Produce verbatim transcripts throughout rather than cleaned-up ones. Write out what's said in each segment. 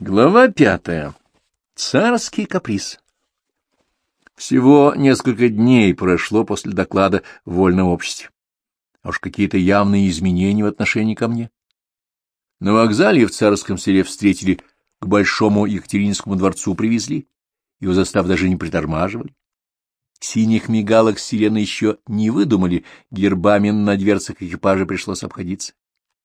Глава пятая. Царский каприз. Всего несколько дней прошло после доклада в вольном обществе. А уж какие-то явные изменения в отношении ко мне. На вокзале в Царском селе встретили, к Большому Екатерининскому дворцу привезли, его застав даже не притормаживали. Синих мигалок сирены еще не выдумали, гербами на дверцах экипажа пришлось обходиться.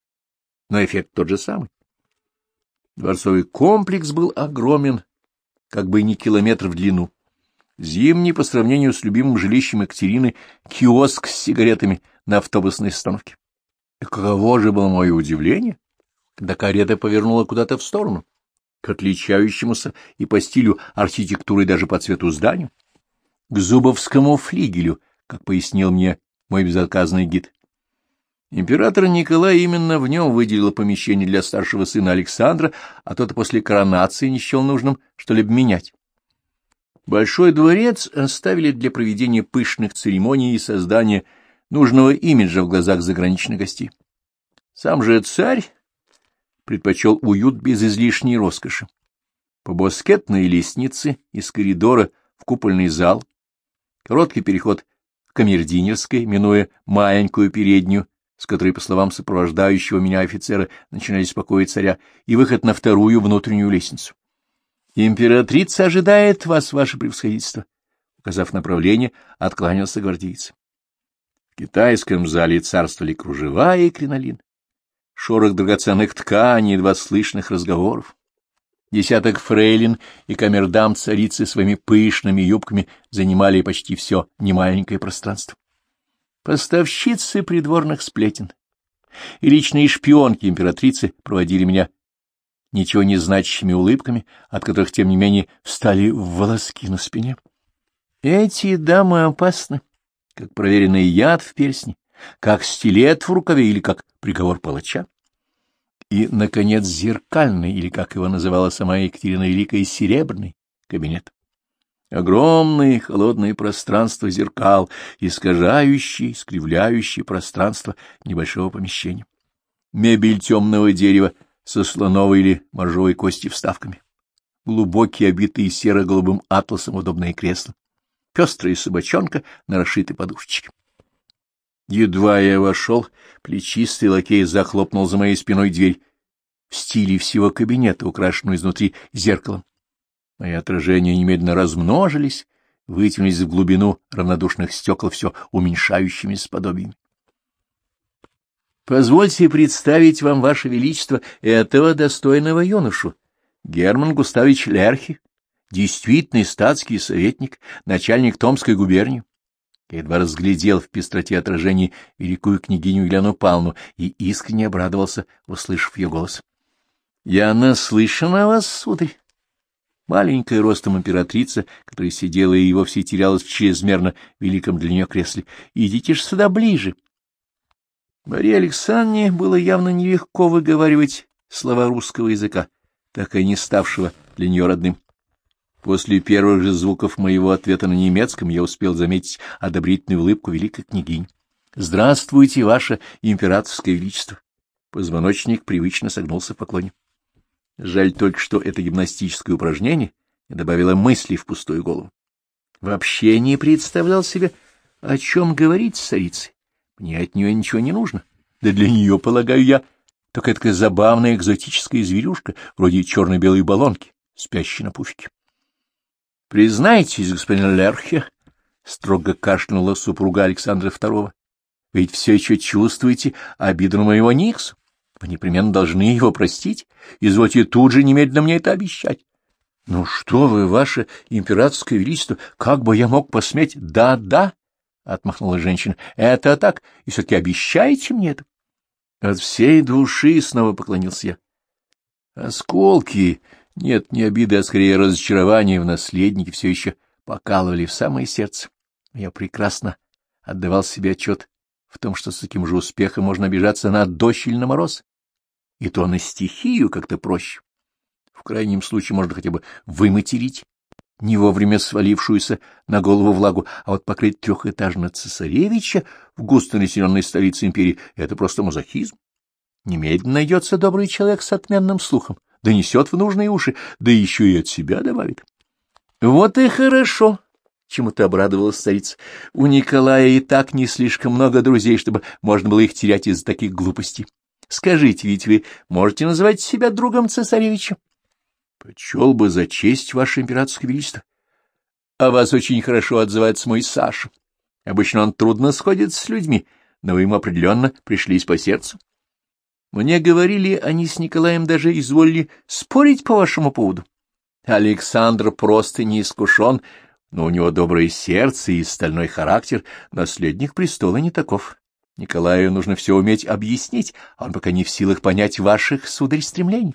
Но эффект тот же самый. Дворцовый комплекс был огромен, как бы и не километр в длину. Зимний, по сравнению с любимым жилищем Екатерины, киоск с сигаретами на автобусной остановке. И каково же было мое удивление, когда карета повернула куда-то в сторону, к отличающемуся и по стилю архитектуры, и даже по цвету зданию, к Зубовскому флигелю, как пояснил мне мой безотказный гид. Император Николай именно в нем выделил помещение для старшего сына Александра, а тот после коронации не счел нужным что-либо менять. Большой дворец оставили для проведения пышных церемоний и создания нужного имиджа в глазах заграничных гостей. Сам же царь предпочел уют без излишней роскоши. По баскетной лестнице из коридора в купольный зал, короткий переход к камердинерской, минуя маленькую переднюю, с которой, по словам сопровождающего меня офицера, начинали беспокоить царя, и выход на вторую внутреннюю лестницу. «Императрица ожидает вас, ваше превосходительство», — указав направление, откланялся гвардеец. В китайском зале царствовали кружева и кринолин, шорох драгоценных тканей, едва слышных разговоров. Десяток фрейлин и камердам царицы своими пышными юбками занимали почти все немаленькое пространство. Поставщицы придворных сплетен и личные шпионки императрицы проводили меня ничего не значащими улыбками, от которых, тем не менее, встали волоски на спине. Эти дамы опасны, как проверенный яд в перстне, как стилет в рукаве или как приговор палача. И, наконец, зеркальный, или, как его называла сама Екатерина Великая, серебряный кабинет. Огромные холодные пространства зеркал, искажающие, искривляющие пространство небольшого помещения. Мебель темного дерева со слоновой или моржовой кости вставками. Глубокие, обитые серо-голубым атласом удобные кресла. Пестрая собачонка на расшитой подушечке. Едва я вошел, плечистый лакей захлопнул за моей спиной дверь в стиле всего кабинета, украшенную изнутри зеркалом. Мои отражения немедленно размножились, вытянулись в глубину равнодушных стекол все уменьшающимися подобиями. Позвольте представить вам, ваше величество, этого достойного юношу, Герман Густавович Лерхи, действительный статский советник, начальник Томской губернии. Я едва разглядел в пестроте отражений великую княгиню Елену Павловну и искренне обрадовался, услышав ее голос. — Я наслышан о вас, сударь. Маленькая ростом императрица, которая сидела и вовсе терялась в чрезмерно великом для нее кресле. — Идите ж сюда ближе. Марии Александровне было явно нелегко выговаривать слова русского языка, так и не ставшего для нее родным. После первых же звуков моего ответа на немецком я успел заметить одобрительную улыбку великой княгини. — Здравствуйте, ваше императорское величество! Позвоночник привычно согнулся в поклоне. Жаль только, что это гимнастическое упражнение не добавило мыслей в пустую голову. Вообще не представлял себе, о чем говорить с царицей. Мне от нее ничего не нужно. Да для нее, полагаю я, только такая забавная экзотическая зверюшка, вроде черно-белой баллонки, спящей на пуфике. — Признайтесь, господин Лерхе, — строго кашлянула супруга Александра Второго, — ведь все еще чувствуете обиду на моего Никсу. Вы непременно должны его простить. Извольте тут же немедленно мне это обещать. — Ну что вы, ваше императорское величество, как бы я мог посметь? Да, — Да-да, — отмахнула женщина, — это так, и все-таки обещаете мне это? От всей души снова поклонился я. Осколки, нет, не обиды, а скорее разочарования в наследнике все еще покалывали в самое сердце. Я прекрасно отдавал себе отчет в том, что с таким же успехом можно обижаться на дождь или на мороз. И то на стихию как-то проще. В крайнем случае можно хотя бы выматерить не вовремя свалившуюся на голову влагу, а вот покрыть трехэтажного цесаревича в густонаселенной столице империи — это просто мазохизм. Немедленно найдется добрый человек с отменным слухом. донесет в нужные уши, да еще и от себя добавит. — Вот и хорошо, — чему-то обрадовалась царица. — У Николая и так не слишком много друзей, чтобы можно было их терять из-за таких глупостей. Скажите, ведь вы можете называть себя другом цесаревича? — Почел бы за честь, ваше императорское величество. — О вас очень хорошо отзывается мой Саша. Обычно он трудно сходится с людьми, но вы ему определенно пришлись по сердцу. Мне говорили, они с Николаем даже изволили спорить по вашему поводу. Александр просто не искушен, но у него доброе сердце и стальной характер, наследник престола не таков. Николаю нужно все уметь объяснить, а он пока не в силах понять ваших, сударь, стремлений.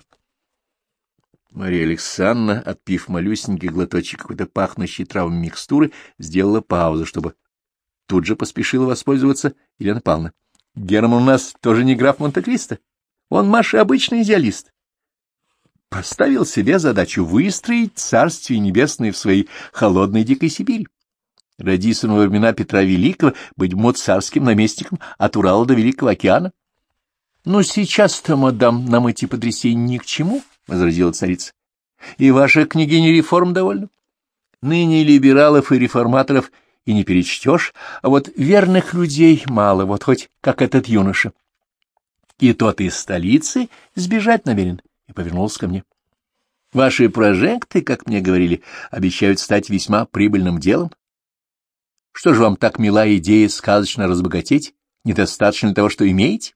Мария Александровна, отпив малюсенький глоточек какой-то пахнущей травами микстуры, сделала паузу, чтобы тут же поспешила воспользоваться Елена Павловна. — Герман у нас тоже не граф Монте-Кристо. Он, Маша, обычный идеалист. Поставил себе задачу выстроить царствие небесное в своей холодной дикой Сибири. Родись он во времена Петра Великого, быть мод царским наместником от Урала до Великого океана. — Но сейчас-то, мадам, нам эти потрясения ни к чему, — возразила царица. — И ваша княгиня реформ довольна. Ныне либералов и реформаторов и не перечтешь, а вот верных людей мало, вот хоть как этот юноша. И тот из столицы сбежать намерен, и повернулся ко мне. Ваши прожекты, как мне говорили, обещают стать весьма прибыльным делом. Что же вам так мила идея сказочно разбогатеть? Недостаточно ли того, что имеете?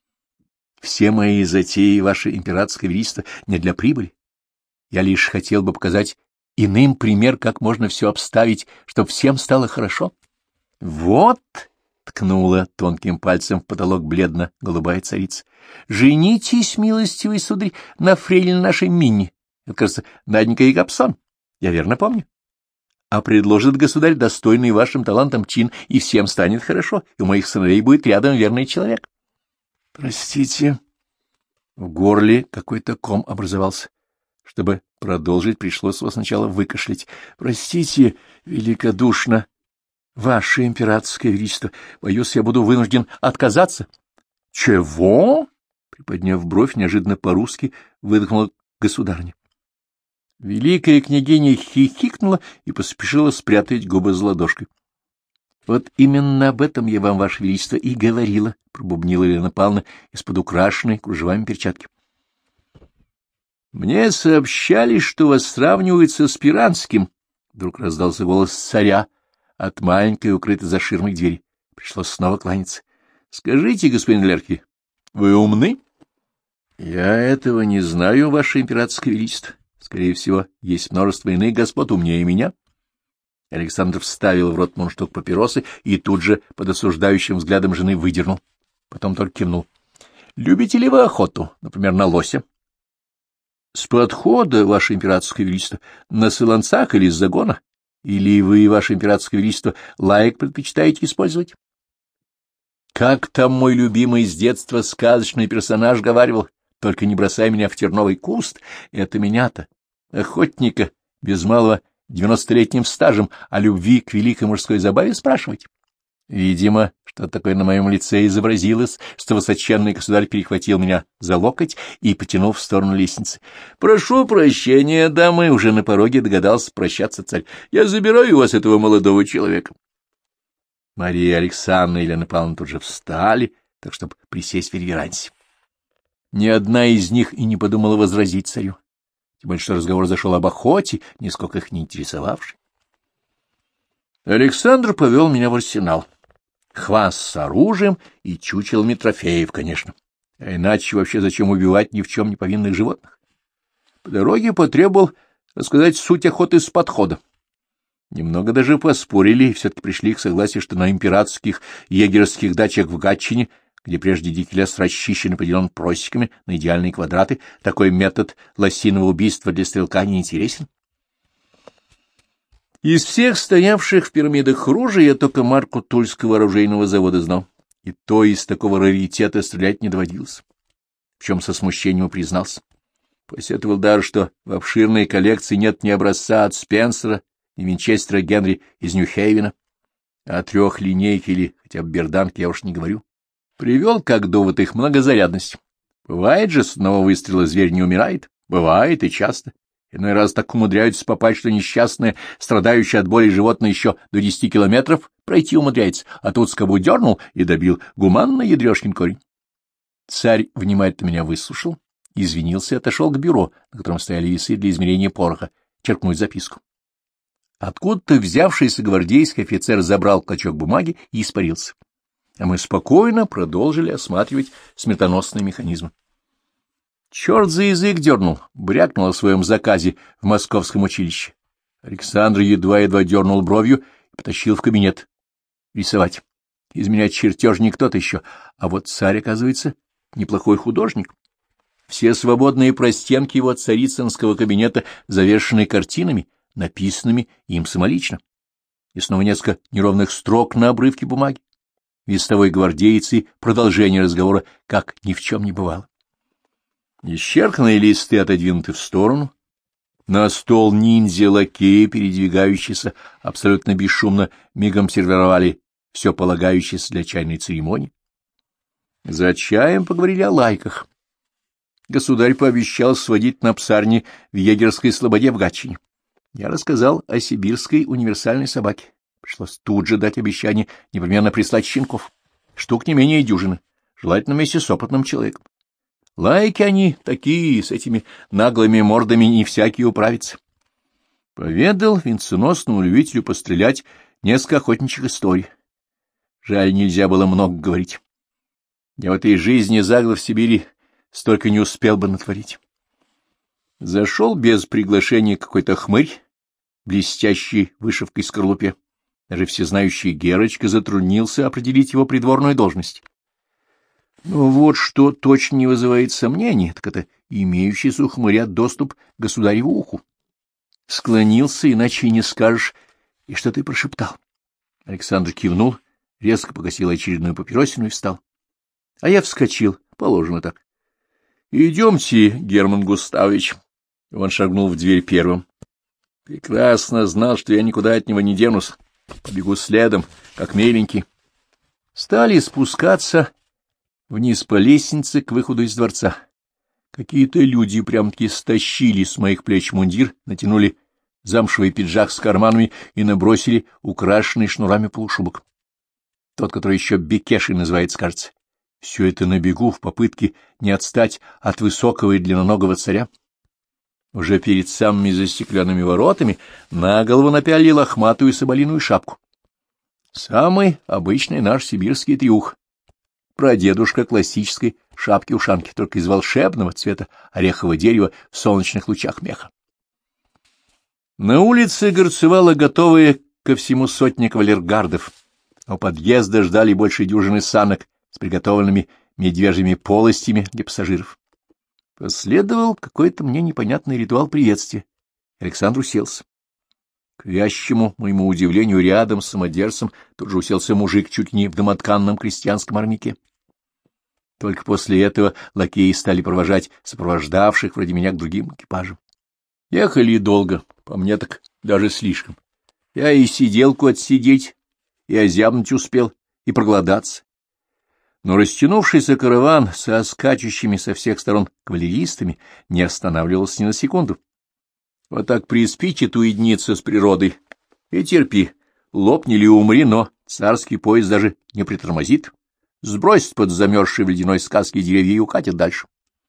Все мои затеи, ваше императорское величество, не для прибыли. Я лишь хотел бы показать иным пример, как можно все обставить, чтобы всем стало хорошо. — Вот, — ткнула тонким пальцем в потолок бледно-голубая царица, — женитесь, милостивый сударь, на фрейлине нашей Минни. Это, кажется, Наденька и Гапсон. Я верно помню. А предложит государь достойный вашим талантам чин, и всем станет хорошо, и у моих сыновей будет рядом верный человек. — Простите. В горле какой-то ком образовался. Чтобы продолжить, пришлось его сначала выкашлять. — Простите, великодушно, ваше императорское величество, боюсь, я буду вынужден отказаться. — Чего? — приподняв бровь, неожиданно по-русски выдохнула государыня. Великая княгиня хихикнула и поспешила спрятать губы за ладошкой. — Вот именно об этом я вам, ваше величество, и говорила, — пробубнила Елена Павловна из-под украшенной кружевами перчатки. — Мне сообщали, что вас сравнивают со Спиранским, — вдруг раздался голос царя от маленькой, укрытой за ширмой двери. Пришлось снова кланяться. — Скажите, господин Лерки, вы умны? — Я этого не знаю, ваше императорское величество. Скорее всего, есть множество иных господ умнее меня. Александр вставил в рот мундштук папиросы и тут же под осуждающим взглядом жены выдернул. Потом только кивнул. — Любите ли вы охоту, например, на лося? — С подхода, ваше императорское величество, на солонцах или с загона? Или вы, ваше императорское величество, лаек предпочитаете использовать? Как там мой любимый с детства сказочный персонаж говаривал, только не бросай меня в терновый куст, это меня-то, охотника, без малого девяностолетним стажем, о любви к великой мужской забаве спрашивать? Видимо, что-то такое на моем лице изобразилось, что высоченный государь перехватил меня за локоть и потянул в сторону лестницы. — Прошу прощения, дамы, уже на пороге догадался прощаться царь. Я забираю у вас этого молодого человека. Мария Александровна и Елена Павловна тут же встали, так чтобы присесть в реверансе. Ни одна из них и не подумала возразить царю, тем более что разговор зашел об охоте, нисколько их не интересовавший. Александр повел меня в арсенал. Хваст с оружием и чучелами трофеев, конечно. А иначе вообще зачем убивать ни в чем не повинных животных? По дороге потребовал рассказать суть охоты с подхода. Немного даже поспорили и все-таки пришли к согласию, что на императорских егерских дачах в Гатчине, где прежде дикий лес расчищен и поделен просеками на идеальные квадраты, такой метод лосиного убийства для стрелка не интересен. Из всех стоявших в пирамидах ружей я только марку Тульского оружейного завода знал, и то из такого раритета стрелять не доводилось, в чем со смущением признался. Посетовал даже, что в обширной коллекции нет ни образца от Спенсера, ни Винчестера Генри из Нью-Хейвена, а о трех линейке или хотя бы берданке я уж не говорю. Привел как довод их многозарядность. Бывает же, с одного выстрела зверь не умирает, Бывает и часто. Иной раз так умудряются попасть, что несчастное, страдающее от боли животное еще до десяти километров пройти умудряется, а тут скобу дернул и добил. Гуманно, ядрёшкин корень. Царь внимательно меня выслушал, извинился и отошел к бюро, на котором стояли весы для измерения пороха, черкнуть записку. Откуда-то взявшийся гвардейский офицер забрал клочок бумаги и испарился. А мы спокойно продолжили осматривать смертоносные механизмы. Черт за язык дернул, брякнул о своем заказе в московском училище. Александр едва-едва дернул бровью и потащил в кабинет рисовать. Из меня чертеж не кто-то еще, а вот царь, оказывается, неплохой художник. Все свободные простенки его царицынского кабинета завершены картинами, написанными им самолично. И снова несколько неровных строк на обрывке бумаги. Вестовой гвардеец и продолжение разговора, как ни в чем не бывало. Исчерканные листы отодвинуты в сторону. На стол ниндзя-лакеи, передвигающиеся абсолютно бесшумно, мигом сервировали все полагающееся для чайной церемонии. За чаем поговорили о лайках. Государь пообещал сводить на псарни в егерской слободе в Гатчине. Я рассказал о сибирской универсальной собаке. Пришлось тут же дать обещание непременно прислать щенков. Штук не менее дюжины, желательно вместе с опытным человеком. Лайки они такие, с этими наглыми мордами не всякий управится. Поведал венценосному любителю пострелять несколько охотничьих историй. Жаль, нельзя было много говорить. Я в этой жизни за год в Сибири столько не успел бы натворить. Зашел без приглашения какой-то хмырь, блестящий вышивкой скорлупе. Даже всезнающий Герочка затруднился определить его придворную должность. Но вот что точно не вызывает сомнений, так это имеющийся у хмыря доступ к государеву уху. Склонился, иначе и не скажешь, и что ты прошептал. Александр кивнул, резко погасил очередную папиросину и встал. А я вскочил, положено так. — Идемте, Герман Густавович. Он шагнул в дверь первым. Прекрасно знал, что я никуда от него не денусь. Побегу следом, как миленький. Стали спускаться вниз по лестнице к выходу из дворца. Какие-то люди прям-таки стащили с моих плеч мундир, натянули замшевый пиджак с карманами и набросили украшенный шнурами полушубок. Тот, который еще Бекешей называется, кажется. Все это на бегу в попытке не отстать от высокого и длинноногого царя. Уже перед самыми застекленными воротами на голову напяли лохматую соболиную шапку. Самый обычный наш сибирский трюх. Прадедушка классической шапки-ушанки, только из волшебного цвета орехового дерева в солнечных лучах меха. На улице горцевала готовые ко всему сотня кавалергардов. У подъезда ждали больше дюжины санок с приготовленными медвежьими полостями для пассажиров. Последовал какой-то мне непонятный ритуал приветствия. Александр уселся. К вящему моему удивлению, рядом с самодержцем тут же уселся мужик чуть не в домотканном крестьянском армяке. Только после этого лакеи стали провожать сопровождавших вроде меня к другим экипажам. Ехали долго, по мне так даже слишком. Я и сиделку отсидеть, и озябнуть успел, и проголодаться. Но растянувшийся караван со скачущими со всех сторон кавалеристами не останавливался ни на секунду. Вот так приспичит уединиться с природой и терпи, лопни или умри, но царский поезд даже не притормозит, сбросит под замерзшие в ледяной сказке деревья и укатит дальше.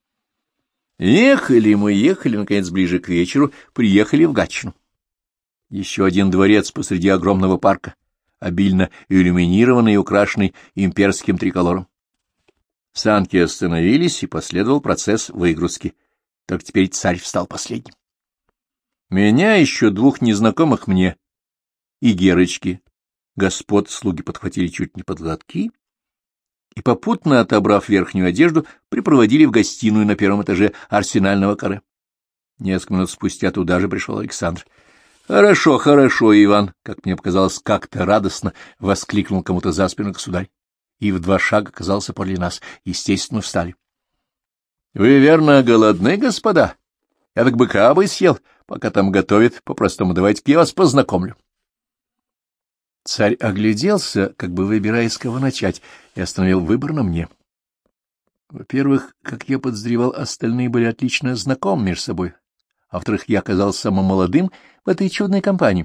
Ехали мы, ехали, наконец, ближе к вечеру, приехали в Гатчину. Еще один дворец посреди огромного парка, обильно иллюминированный и украшенный имперским триколором. Санки остановились, и последовал процесс выгрузки. Только теперь царь встал последним. Меня, еще двух незнакомых мне, и Герочки, господ слуги подхватили чуть не под локотки и, попутно отобрав верхнюю одежду, припроводили в гостиную на первом этаже арсенального каре. Несколько минут спустя туда же пришел Александр. — Хорошо, хорошо, Иван, — как мне показалось, как-то радостно воскликнул кому-то за спину государь, и в два шага оказался подле нас. Естественно, встали. — Вы, верно, голодны, господа? Я так быка бы съел, пока там готовят. По-простому, давайте-ка я вас познакомлю. Царь огляделся, как бы выбирая, с кого начать, и остановил выбор на мне. Во-первых, как я подозревал, остальные были отлично знакомы между собой. А во-вторых, я оказался самым молодым в этой чудной компании.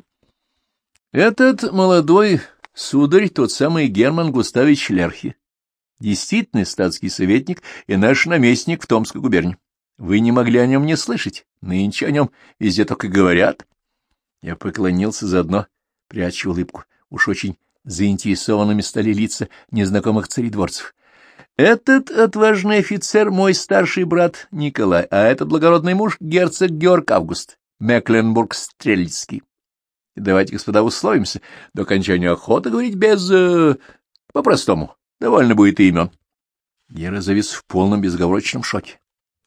Этот молодой сударь, тот самый Герман Густавович Лерхи, действительный статский советник и наш наместник в Томской губернии. Вы не могли о нем не слышать, нынче о нем везде только говорят. Я поклонился заодно, пряча улыбку. Уж очень заинтересованными стали лица незнакомых царедворцев. Этот отважный офицер — мой старший брат Николай, а этот благородный муж — герцог Георг Август, Мекленбург-Стрельцкий. И давайте, господа, условимся до окончания охоты говорить без... Э, по-простому. Довольно будет и имен. Гера завис в полном безоговорочном шоке.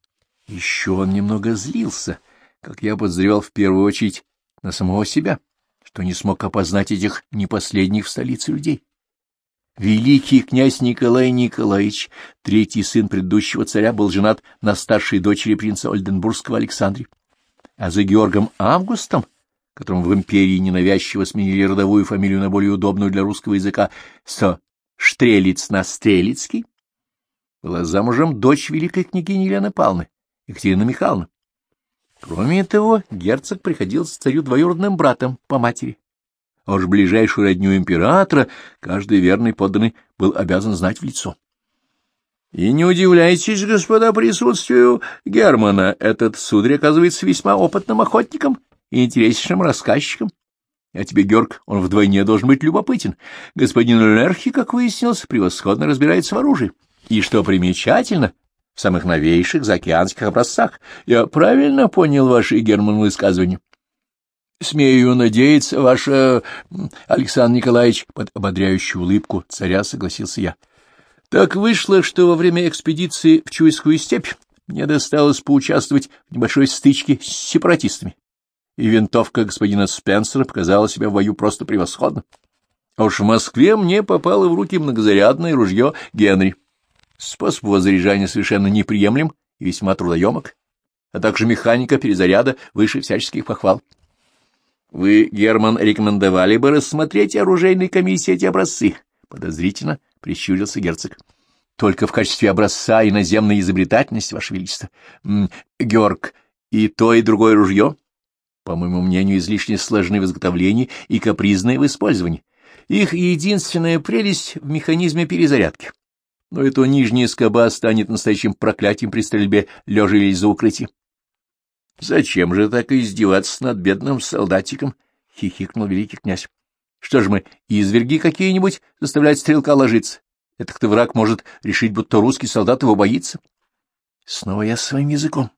Еще он немного злился, как я подозревал в первую очередь на самого себя, что не смог опознать этих не последних в столице людей. Великий князь Николай Николаевич, третий сын предыдущего царя, был женат на старшей дочери принца Ольденбургского Александре. А за Георгом Августом, которому в империи ненавязчиво сменили родовую фамилию на более удобную для русского языка, со Штрелиц на Стрелицкий, была замужем дочь великой княгини Елены Павловны, Екатерина Михайловна. Кроме того, герцог приходился царю двоюродным братом по матери. А уж ближайшую родню императора каждый верный подданный был обязан знать в лицо. И не удивляйтесь, господа, присутствию Германа. Этот сударь оказывается весьма опытным охотником и интереснейшим рассказчиком. А тебе, Георг, он вдвойне должен быть любопытен. Господин Лерхи, как выяснилось, превосходно разбирается в оружии. И, что примечательно, в самых новейших заокеанских образцах. Я правильно понял ваши, Герман, высказывания? Смею надеяться, ваше Александр Николаевич, под ободряющую улыбку царя согласился я. Так вышло, что во время экспедиции в Чуйскую степь мне досталось поучаствовать в небольшой стычке с сепаратистами, и винтовка господина Спенсера показала себя в бою просто превосходно. А уж в Москве мне попало в руки многозарядное ружье Генри. Способ его заряжания совершенно неприемлем и весьма трудоемок, а также механика перезаряда выше всяческих похвал. Вы, Герман, рекомендовали бы рассмотреть оружейной комиссии эти образцы? Подозрительно прищурился герцог. Только в качестве образца иноземной изобретательности, ваше величество. М -м, Георг, и то, и другое ружье, по моему мнению, излишне сложны в изготовлении и капризны в использовании. Их единственная прелесть в механизме перезарядки. Но эта нижняя скоба станет настоящим проклятием при стрельбе, лежа или за укрытие. — Зачем же так издеваться над бедным солдатиком? — хихикнул великий князь. — Что ж мы, изверги какие-нибудь заставлять стрелка ложиться? Это-то враг может решить, будто русский солдат его боится. Снова я своим языком.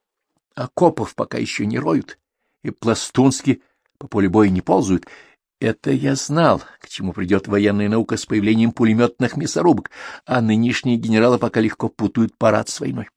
Окопов пока еще не роют, и пластунски по полю боя не ползают. Это я знал, к чему придет военная наука с появлением пулеметных мясорубок, а нынешние генералы пока легко путают парад с войной.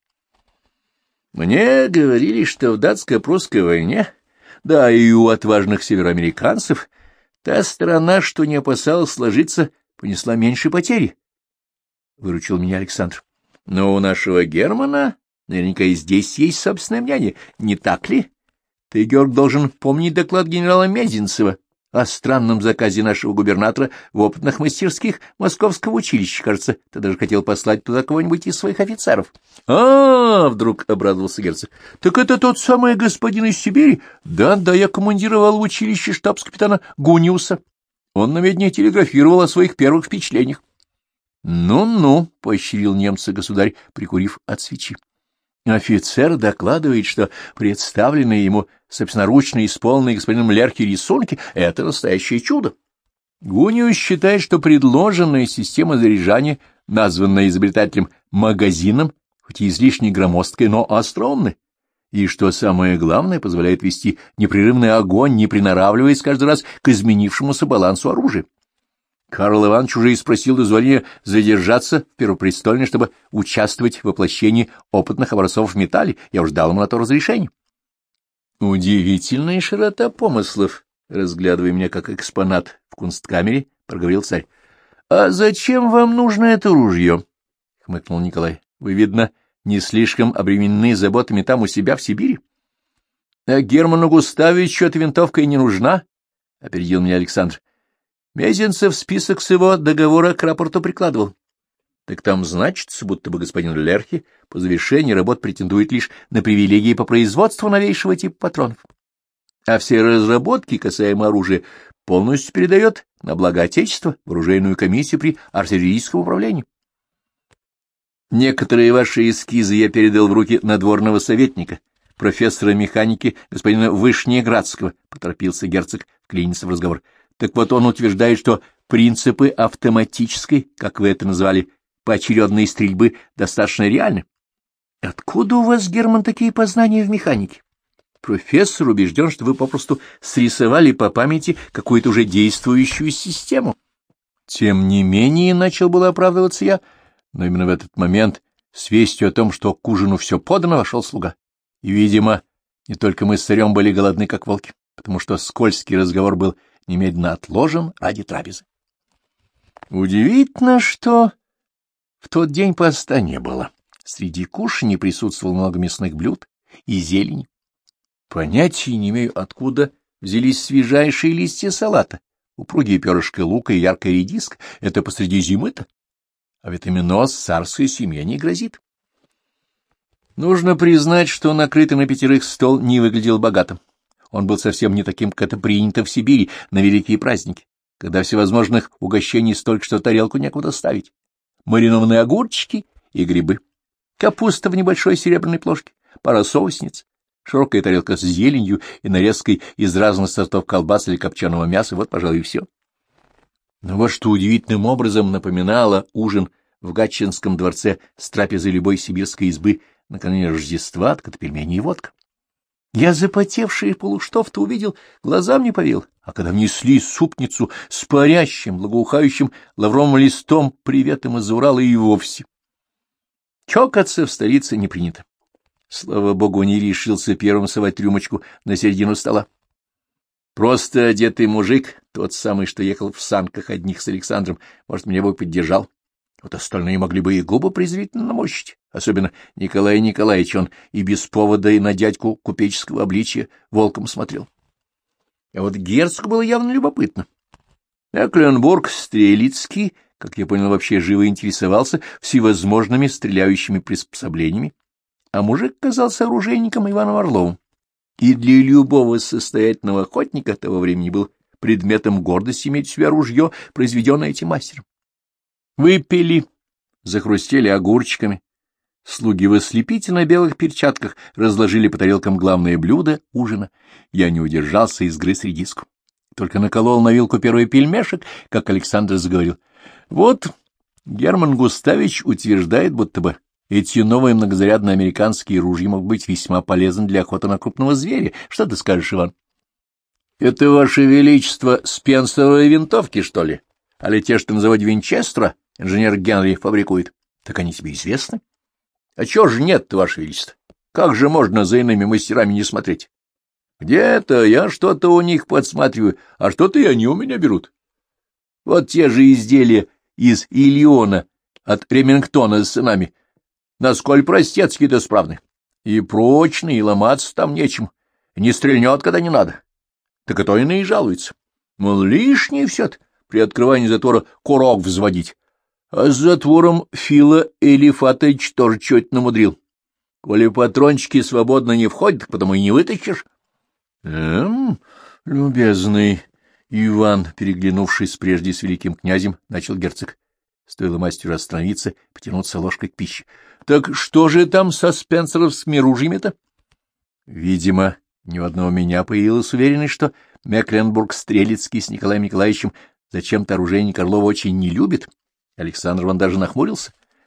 Мне говорили, что в датско-прусской войне, да и у отважных североамериканцев, та страна, что не опасалась сложиться, понесла меньше потери. Выручил меня Александр. Но у нашего Германа наверняка и здесь есть собственное мнение, не так ли? Ты, Георг, должен помнить доклад генерала Мезенцева о странном заказе нашего губернатора в опытных мастерских Московского училища. Кажется, ты даже хотел послать туда кого-нибудь из своих офицеров. — А, — вдруг обрадовался герцог, — так это тот самый господин из Сибири? Да, да, я командировал в училище штабс-капитана Гуниуса. Он на медне телеграфировал о своих первых впечатлениях. «Ну, — Ну-ну, — поощрил немца государь, прикурив от свечи. Офицер докладывает, что представленные ему собственноручно исполненные господином Лерхи рисунки — это настоящее чудо. Гуниус считает, что предложенная система заряжания, названная изобретателем магазином, хоть и излишне громоздкой, но остроумной, и, что самое главное, позволяет вести непрерывный огонь, не приноравливаясь каждый раз к изменившемуся балансу оружия. Карл Иванович уже и спросил дозволения задержаться в Первопрестольной, чтобы участвовать в воплощении опытных образцов в металле. Я уж дал ему на то разрешение. Удивительная широта помыслов, разглядывая меня как экспонат в кунсткамере, проговорил царь. — А зачем вам нужно это ружье? — хмыкнул Николай. — Вы, видно, не слишком обременены заботами там у себя в Сибири? — А Герману Густавовичу эта винтовка и не нужна, — опередил меня Александр. Мезенцев список с его договора к рапорту прикладывал. Так там значится, будто бы господин Лерхи по завершении работ претендует лишь на привилегии по производству новейшего типа патронов, а все разработки, касаемо оружия, полностью передает на благо Отечества в оружейную комиссию при артиллерийском управлении. Некоторые ваши эскизы я передал в руки надворного советника, профессора механики господина Вышнеградского, — поторопился герцог вклиниться в разговор. Так вот он утверждает, что принципы автоматической, как вы это назвали, поочередной стрельбы достаточно реальны. Откуда у вас, Герман, такие познания в механике? Профессор убежден, что вы попросту срисовали по памяти какую-то уже действующую систему. Тем не менее, начал было оправдываться я, но именно в этот момент с вестью о том, что к ужину все подано, вошел слуга. И, видимо, не только мы с царем были голодны, как волки, потому что скользкий разговор был немедленно отложен ради трапезы. Удивительно, что в тот день поста не было. Среди кушаний присутствовало много мясных блюд и зелени. Понятия не имею, откуда взялись свежайшие листья салата, упругие перышки лука и яркая редиска. Это посреди зимы-то. А витаминоз царской семье не грозит. Нужно признать, что накрытый на пятерых стол не выглядел богатым. Он был совсем не таким, как это принято в Сибири на великие праздники, когда всевозможных угощений столько, что тарелку некуда ставить. Маринованные огурчики и грибы, капуста в небольшой серебряной плошке, пара соусниц, широкая тарелка с зеленью и нарезкой из разных сортов колбас или копченого мяса — вот, пожалуй, и все. Но вот что удивительным образом напоминало ужин в Гатчинском дворце с трапезой любой сибирской избы накануне Рождества, так это пельмени и водка. Я, запотевший полуштоф-то, увидел, глазам не поверил, а когда внесли супницу с парящим, благоухающим лавровым листом приветом из Урала, и вовсе. Чокаться в столице не принято. Слава богу, не решился первым совать рюмочку на середину стола. Просто одетый мужик, тот самый, что ехал в санках одних с Александром, может, меня бы поддержал. Вот остальные могли бы и губы презрительно наморщить, особенно Николай Николаевич, он и без повода, и на дядьку купеческого обличия волком смотрел. А вот герцогу было явно любопытно. Экленбург Стрелицкий, как я понял, вообще живо интересовался всевозможными стреляющими приспособлениями, а мужик казался оружейником Иваном Орловым, и для любого состоятельного охотника того времени был предметом гордости иметь в себе ружье, произведенное этим мастером. Выпили, захрустели огурчиками. Слуги в ослепительно белых перчатках разложили по тарелкам главное блюдо ужина. Я не удержался и сгрыз редиску. Только наколол на вилку первый пельмешек, как Александр заговорил. Вот Герман Густавич утверждает, будто бы эти новые многозарядные американские ружья могут быть весьма полезны для охоты на крупного зверя. Что ты скажешь, Иван? — Это, Ваше Величество, спенсовые винтовки, что ли? Али те, что на заводе Винчестера инженер Генри фабрикует? Так они тебе известны. А чего же нет, Ваше Величество? Как же можно за иными мастерами не смотреть? Где-то я что-то у них подсматриваю, а что-то и они у меня берут. Вот те же изделия из Иллиона от Ремингтона с сынами. Насколько простецкие-то справны. И прочные, и ломаться там нечем. Не стрельнет, когда не надо. Так и то иные жалуются. Мол, лишнее все-то при открывании затвора курок взводить. А с затвором Фила Элифатович тоже чё-то намудрил. Коли патрончики свободно не входят, так потому и не вытащишь. — Эм, любезный Иван, переглянувшись прежде с великим князем, начал герцог. Стоило мастеру остановиться, потянуться ложкой к пище. — Так что же там со спенсеровскими ружьями-то? Видимо, ни у одного меня появилась уверенность, что Мекленбург-Стрелицкий с Николаем Николаевичем зачем-то оружейник Орлова очень не любит. Александр вон даже нахмурился.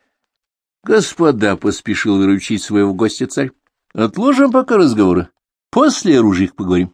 — Господа, — поспешил выручить своего гостя царь, — отложим пока разговоры. После о ружьях поговорим.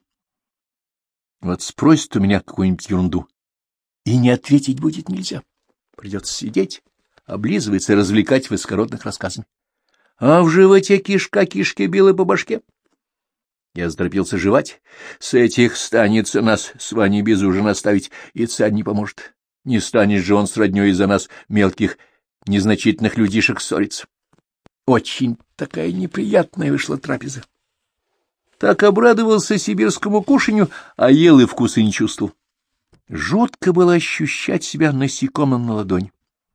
Вот спросит у меня какую-нибудь ерунду, и не ответить будет нельзя. Придется сидеть, облизываться и развлекать высокородных рассказами. А в животе кишка кишки била по башке. Я заторопился жевать. С этих станется нас с Ваней без ужина оставить, и царь не поможет. Не станет же он с роднёй из-за нас мелких, незначительных людишек ссориться. Очень такая неприятная вышла трапеза. Так обрадовался сибирскому кушанью, а ел и вкуса не чувствовал. Жутко было ощущать себя насекомым на ладони.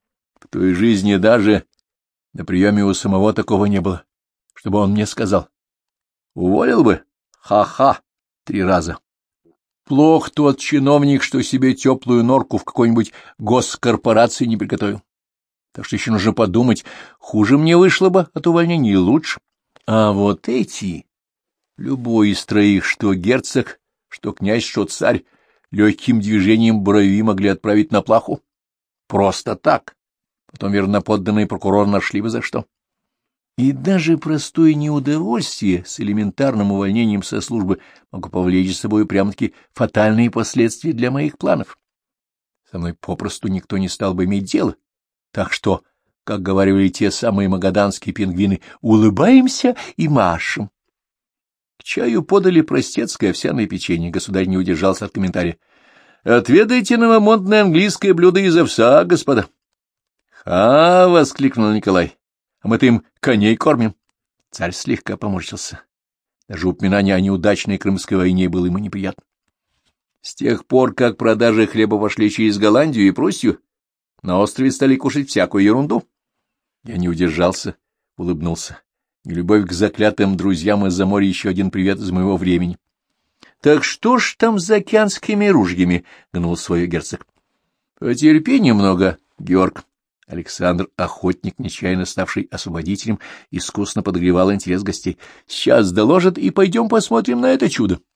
В той жизни даже на приеме у самого такого не было, чтобы он мне сказал. Уволил бы? Ха-ха! Три раза. Плох тот чиновник, что себе теплую норку в какой-нибудь госкорпорации не приготовил. Так что еще нужно подумать, хуже мне вышло бы от увольнения и лучше. А вот эти, любой из троих, что герцог, что князь, что царь, легким движением брови могли отправить на плаху. Просто так. Потом верноподданные прокурор нашли бы за что. И даже простое неудовольствие с элементарным увольнением со службы могло повлечь за собой прямо-таки фатальные последствия для моих планов. Со мной попросту никто не стал бы иметь дело. Так что, как говорили те самые магаданские пингвины, улыбаемся и машем. К чаю подали простецкое овсяное печенье. Государь не удержался от комментария. — Отведайте новомодное английское блюдо из овса, господа. — Ха! — воскликнул Николай. — А мы-то им коней кормим. Царь слегка поморщился. Даже упоминание о неудачной Крымской войне было ему неприятно. С тех пор, как продажи хлеба пошли через Голландию и Пруссию, на острове стали кушать всякую ерунду. Я не удержался, улыбнулся. Нелюбовь к заклятым друзьям из-за моря еще один привет из моего времени. — Так что ж там с океанскими ружьями? — гнул свой герцог. — Потерпи немного, Георг. Александр, охотник, нечаянно ставший освободителем, искусно подогревал интерес гостей. — Сейчас доложат, и пойдем посмотрим на это чудо.